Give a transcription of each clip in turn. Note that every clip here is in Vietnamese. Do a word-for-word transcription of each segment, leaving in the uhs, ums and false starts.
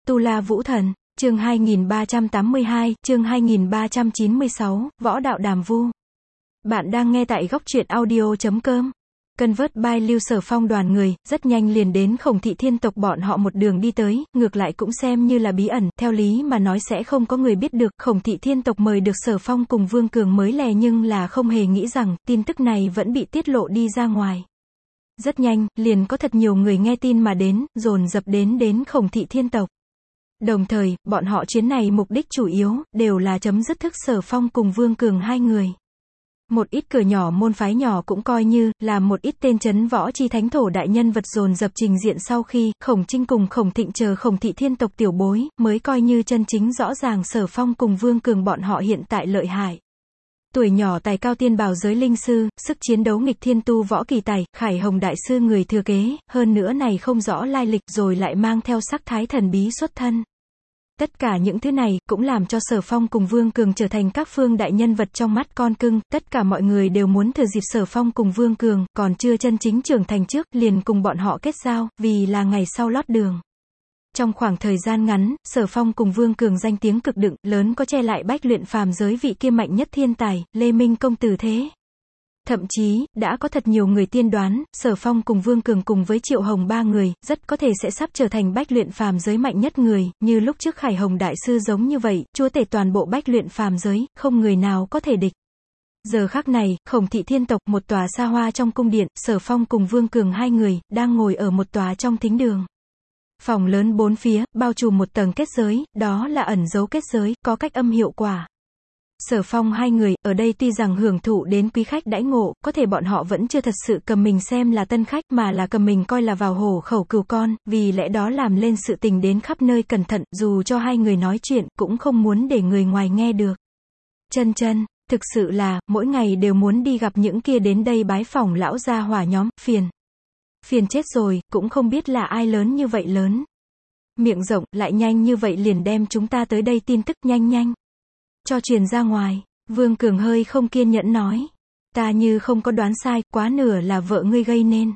Tu La Vũ Thần, chương hai nghìn ba trăm tám mươi hai, chương hai nghìn ba trăm chín mươi sáu, Võ Đạo Đàm Vu. Bạn đang nghe tại góc truyện audio chấm com. Convert by Lưu Sở Phong đoàn người, rất nhanh liền đến Khổng Thị Thiên tộc bọn họ một đường đi tới, ngược lại cũng xem như là bí ẩn, theo lý mà nói sẽ không có người biết được, Khổng Thị Thiên tộc mời được Sở Phong cùng Vương Cường mới lè nhưng là không hề nghĩ rằng, tin tức này vẫn bị tiết lộ đi ra ngoài. Rất nhanh, liền có thật nhiều người nghe tin mà đến, dồn dập đến đến Khổng Thị Thiên tộc. Đồng thời, bọn họ chuyến này mục đích chủ yếu, đều là chấm dứt thức Sở Phong cùng Vương Cường hai người. Một ít cửa nhỏ môn phái nhỏ cũng coi như, là một ít tên chấn võ chi thánh thổ đại nhân vật dồn dập trình diện sau khi, Khổng Trinh cùng Khổng Thịnh chờ Khổng Thị Thiên tộc tiểu bối, mới coi như chân chính rõ ràng Sở Phong cùng Vương Cường bọn họ hiện tại lợi hại. Tuổi nhỏ tài cao tiên bào giới linh sư, sức chiến đấu nghịch thiên tu võ kỳ tài, Khải Hồng đại sư người thừa kế, hơn nữa này không rõ lai lịch rồi lại mang theo sắc thái thần bí xuất thân. Tất cả những thứ này, cũng làm cho Sở Phong cùng Vương Cường trở thành các phương đại nhân vật trong mắt con cưng, tất cả mọi người đều muốn thừa dịp Sở Phong cùng Vương Cường, còn chưa chân chính trưởng thành trước, liền cùng bọn họ kết giao, vì là ngày sau lót đường. Trong khoảng thời gian ngắn, Sở Phong cùng Vương Cường danh tiếng cực đựng, lớn có che lại bách luyện phàm giới vị kia mạnh nhất thiên tài, Lê Minh công tử thế. Thậm chí, đã có thật nhiều người tiên đoán, Sở Phong cùng Vương Cường cùng với Triệu Hồng ba người, rất có thể sẽ sắp trở thành bách luyện phàm giới mạnh nhất người, như lúc trước Khải Hồng đại sư giống như vậy, chúa tể toàn bộ bách luyện phàm giới, không người nào có thể địch. Giờ khắc này, Khổng Thị Thiên tộc, một tòa xa hoa trong cung điện, Sở Phong cùng Vương Cường hai người, đang ngồi ở một tòa trong thính đường. Phòng lớn bốn phía, bao trùm một tầng kết giới, đó là ẩn dấu kết giới, có cách âm hiệu quả. Sở Phong hai người, ở đây tuy rằng hưởng thụ đến quý khách đãi ngộ, có thể bọn họ vẫn chưa thật sự cầm mình xem là tân khách mà là cầm mình coi là vào hổ khẩu cừu con, vì lẽ đó làm lên sự tình đến khắp nơi cẩn thận, dù cho hai người nói chuyện, cũng không muốn để người ngoài nghe được. Chân chân, thực sự là, mỗi ngày đều muốn đi gặp những kia đến đây bái phỏng lão gia hỏa nhóm, phiền. Phiền chết rồi, cũng không biết là ai lớn như vậy lớn. Miệng rộng, lại nhanh như vậy liền đem chúng ta tới đây tin tức nhanh nhanh. Cho truyền ra ngoài, Vương Cường hơi không kiên nhẫn nói. Ta như không có đoán sai, quá nửa là vợ ngươi gây nên.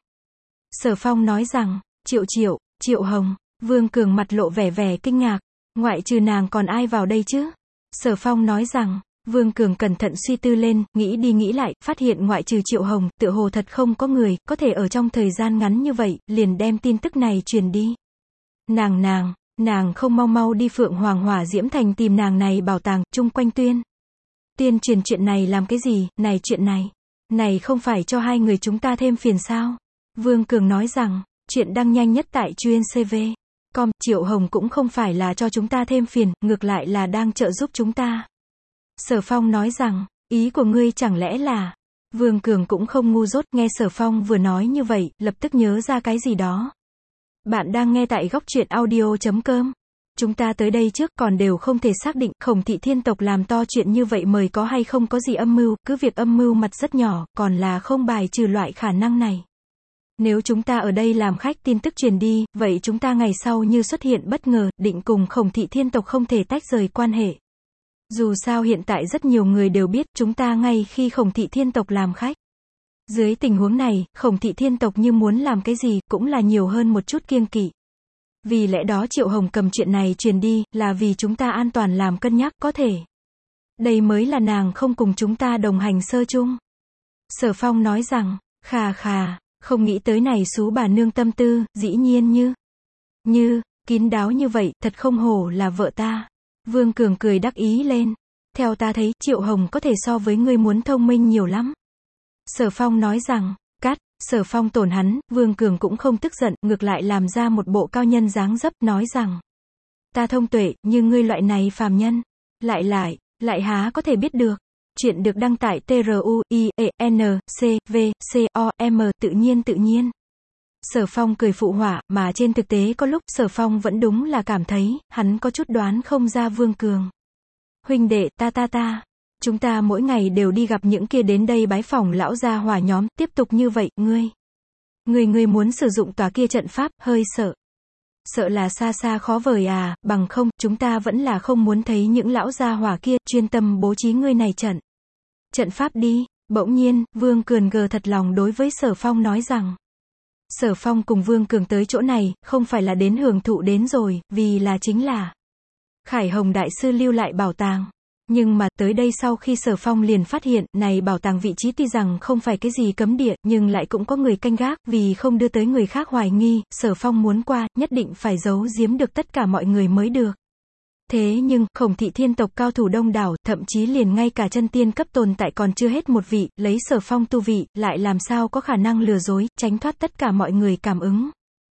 Sở Phong nói rằng, Triệu Triệu, Triệu Hồng, Vương Cường mặt lộ vẻ vẻ kinh ngạc. Ngoại trừ nàng còn ai vào đây chứ? Sở Phong nói rằng, Vương Cường cẩn thận suy tư lên, nghĩ đi nghĩ lại, phát hiện ngoại trừ Triệu Hồng, tựa hồ thật không có người, có thể ở trong thời gian ngắn như vậy, liền đem tin tức này truyền đi. Nàng nàng, nàng không mau mau đi Phượng Hoàng Hỏa Diễm Thành tìm nàng này bảo tàng, chung quanh tuyên. Tuyên truyền chuyện này làm cái gì, này chuyện này, này không phải cho hai người chúng ta thêm phiền sao? Vương Cường nói rằng, chuyện đăng nhanh nhất tại chuyên xê vê chấm com, Triệu Hồng cũng không phải là cho chúng ta thêm phiền, ngược lại là đang trợ giúp chúng ta. Sở Phong nói rằng, ý của ngươi chẳng lẽ là... Vương Cường cũng không ngu dốt, nghe Sở Phong vừa nói như vậy, lập tức nhớ ra cái gì đó. Bạn đang nghe tại góc truyện audio chấm com. Chúng ta tới đây trước còn đều không thể xác định, Khổng Thị Thiên tộc làm to chuyện như vậy mời có hay không có gì âm mưu, cứ việc âm mưu mặt rất nhỏ, còn là không bài trừ loại khả năng này. Nếu chúng ta ở đây làm khách tin tức truyền đi, vậy chúng ta ngày sau như xuất hiện bất ngờ, định cùng Khổng Thị Thiên tộc không thể tách rời quan hệ. Dù sao hiện tại rất nhiều người đều biết, chúng ta ngay khi Khổng Thị Thiên tộc làm khách. Dưới tình huống này, Khổng Thị Thiên tộc như muốn làm cái gì, cũng là nhiều hơn một chút kiêng kỵ. Vì lẽ đó Triệu Hồng cầm chuyện này truyền đi, là vì chúng ta an toàn làm cân nhắc, có thể. Đây mới là nàng không cùng chúng ta đồng hành sơ chung. Sở Phong nói rằng, khà khà, không nghĩ tới này xú bà nương tâm tư, dĩ nhiên như, như, kín đáo như vậy, thật không hổ là vợ ta. Vương Cường cười đắc ý lên. Theo ta thấy, Triệu Hồng có thể so với ngươi muốn thông minh nhiều lắm. Sở Phong nói rằng, cắt, Sở Phong tổn hắn, Vương Cường cũng không tức giận, ngược lại làm ra một bộ cao nhân dáng dấp, nói rằng, ta thông tuệ, như ngươi loại này phàm nhân, lại lại, lại há có thể biết được. Chuyện được đăng tải tê rờ u i e n c v c o m tự nhiên tự nhiên. Sở Phong cười phụ họa, mà trên thực tế có lúc Sở Phong vẫn đúng là cảm thấy, hắn có chút đoán không ra Vương Cường. Huynh đệ, ta ta ta, chúng ta mỗi ngày đều đi gặp những kia đến đây bái phỏng lão gia hỏa nhóm, tiếp tục như vậy, ngươi. Ngươi ngươi muốn sử dụng tòa kia trận pháp, hơi sợ. Sợ là xa xa khó vời à, bằng không, chúng ta vẫn là không muốn thấy những lão gia hỏa kia, chuyên tâm bố trí ngươi này trận. Trận pháp đi, bỗng nhiên, Vương Cường gờ thật lòng đối với Sở Phong nói rằng. Sở Phong cùng Vương Cường tới chỗ này, không phải là đến hưởng thụ đến rồi, vì là chính là Khải Hồng Đại Sư lưu lại bảo tàng. Nhưng mà, tới đây sau khi Sở Phong liền phát hiện, này bảo tàng vị trí tuy rằng không phải cái gì cấm địa, nhưng lại cũng có người canh gác, vì không đưa tới người khác hoài nghi, Sở Phong muốn qua, nhất định phải giấu giếm được tất cả mọi người mới được. Thế nhưng, Khổng thị thiên tộc cao thủ đông đảo, thậm chí liền ngay cả chân tiên cấp tồn tại còn chưa hết một vị, lấy Sở Phong tu vị, lại làm sao có khả năng lừa dối, tránh thoát tất cả mọi người cảm ứng.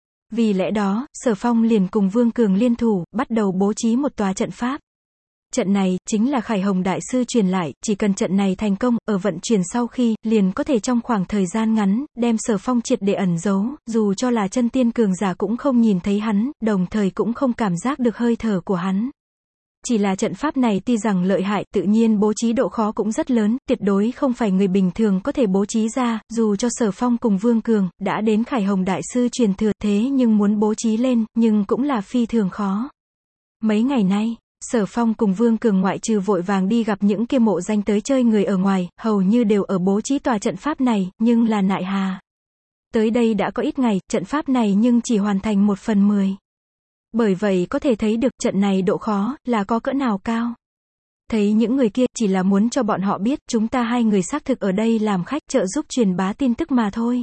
Vì lẽ đó, Sở Phong liền cùng Vương Cường liên thủ, bắt đầu bố trí một tòa trận pháp. Trận này, chính là Khải Hồng Đại Sư truyền lại, chỉ cần trận này thành công, ở vận chuyển sau khi, liền có thể trong khoảng thời gian ngắn, đem Sở Phong triệt để ẩn giấu, dù cho là chân tiên cường giả cũng không nhìn thấy hắn, đồng thời cũng không cảm giác được hơi thở của hắn. Chỉ là trận pháp này tuy rằng lợi hại, tự nhiên bố trí độ khó cũng rất lớn, tuyệt đối không phải người bình thường có thể bố trí ra, dù cho Sở Phong cùng Vương Cường, đã đến Khải Hồng Đại Sư truyền thừa, thế nhưng muốn bố trí lên, nhưng cũng là phi thường khó. Mấy ngày nay, Sở Phong cùng Vương Cường ngoại trừ vội vàng đi gặp những kia mộ danh tới chơi người ở ngoài, hầu như đều ở bố trí tòa trận pháp này, nhưng là nại hà. Tới đây đã có ít ngày, trận pháp này nhưng chỉ hoàn thành một phần mười. Bởi vậy có thể thấy được trận này độ khó, là có cỡ nào cao. Thấy những người kia, chỉ là muốn cho bọn họ biết, chúng ta hai người xác thực ở đây làm khách, trợ giúp truyền bá tin tức mà thôi.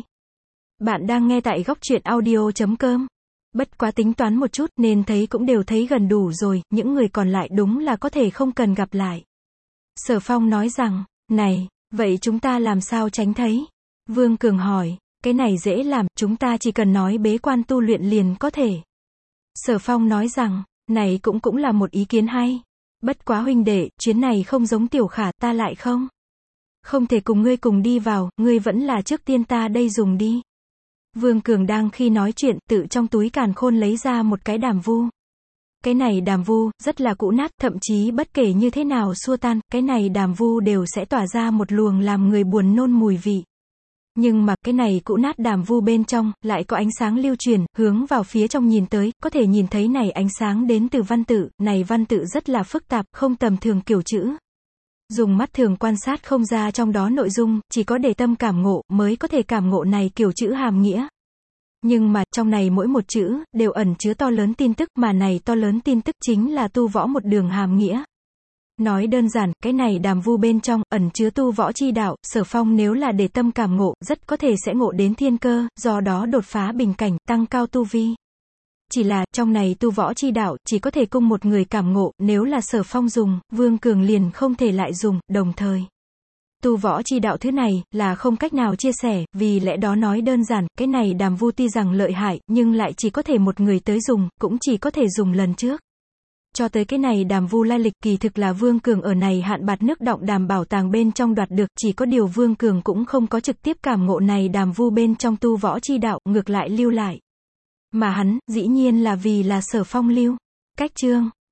Bạn đang nghe tại góc truyện audio chấm com. Bất quá tính toán một chút, nên thấy cũng đều thấy gần đủ rồi, những người còn lại đúng là có thể không cần gặp lại. Sở Phong nói rằng, này, vậy chúng ta làm sao tránh thấy? Vương Cường hỏi, cái này dễ làm, chúng ta chỉ cần nói bế quan tu luyện liền có thể. Sở Phong nói rằng, này cũng cũng là một ý kiến hay. Bất quá huynh đệ, chuyến này không giống Tiểu Khả, ta lại không. Không thể cùng ngươi cùng đi vào, ngươi vẫn là trước tiên ta đây dùng đi. Vương Cường đang khi nói chuyện, tự trong túi càn khôn lấy ra một cái đàm vu. Cái này đàm vu, rất là cũ nát, thậm chí bất kể như thế nào xua tan, cái này đàm vu đều sẽ tỏa ra một luồng làm người buồn nôn mùi vị. Nhưng mà, cái này cũ nát đàm vu bên trong, lại có ánh sáng lưu truyền, hướng vào phía trong nhìn tới, có thể nhìn thấy này ánh sáng đến từ văn tự, này văn tự rất là phức tạp, không tầm thường kiểu chữ. Dùng mắt thường quan sát không ra trong đó nội dung, chỉ có để tâm cảm ngộ, mới có thể cảm ngộ này kiểu chữ hàm nghĩa. Nhưng mà, trong này mỗi một chữ, đều ẩn chứa to lớn tin tức, mà này to lớn tin tức chính là tu võ một đường hàm nghĩa. Nói đơn giản, cái này đàm vu bên trong, ẩn chứa tu võ chi đạo, Sở Phong nếu là để tâm cảm ngộ, rất có thể sẽ ngộ đến thiên cơ, do đó đột phá bình cảnh, tăng cao tu vi. Chỉ là, trong này tu võ chi đạo, chỉ có thể cung một người cảm ngộ, nếu là Sở Phong dùng, Vương Cường liền không thể lại dùng, đồng thời. Tu võ chi đạo thứ này, là không cách nào chia sẻ, vì lẽ đó nói đơn giản, cái này đàm vu tuy rằng lợi hại, nhưng lại chỉ có thể một người tới dùng, cũng chỉ có thể dùng lần trước. Cho tới cái này đàm vu lai lịch kỳ thực là Vương Cường ở này hạn bạt nước động đàm bảo tàng bên trong đoạt được, chỉ có điều Vương Cường cũng không có trực tiếp cảm ngộ này đàm vu bên trong tu võ chi đạo, ngược lại lưu lại. Mà hắn, dĩ nhiên là vì là Sở Phong lưu. Cách chương